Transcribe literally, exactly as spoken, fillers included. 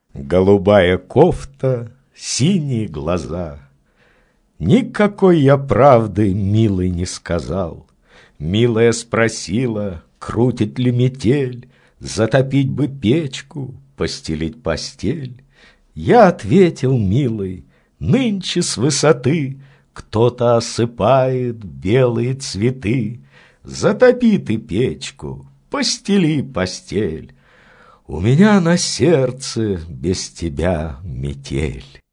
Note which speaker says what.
Speaker 1: Голубая кофта, синие глаза. Никакой я правды, милый, не сказал. Милая спросила, крутит ли метель, затопить бы печку, постелить постель. Я ответил, милый, нынче с высоты кто-то осыпает белые цветы. Затопи ты печку, постели постель. У меня на сердце без тебя метель.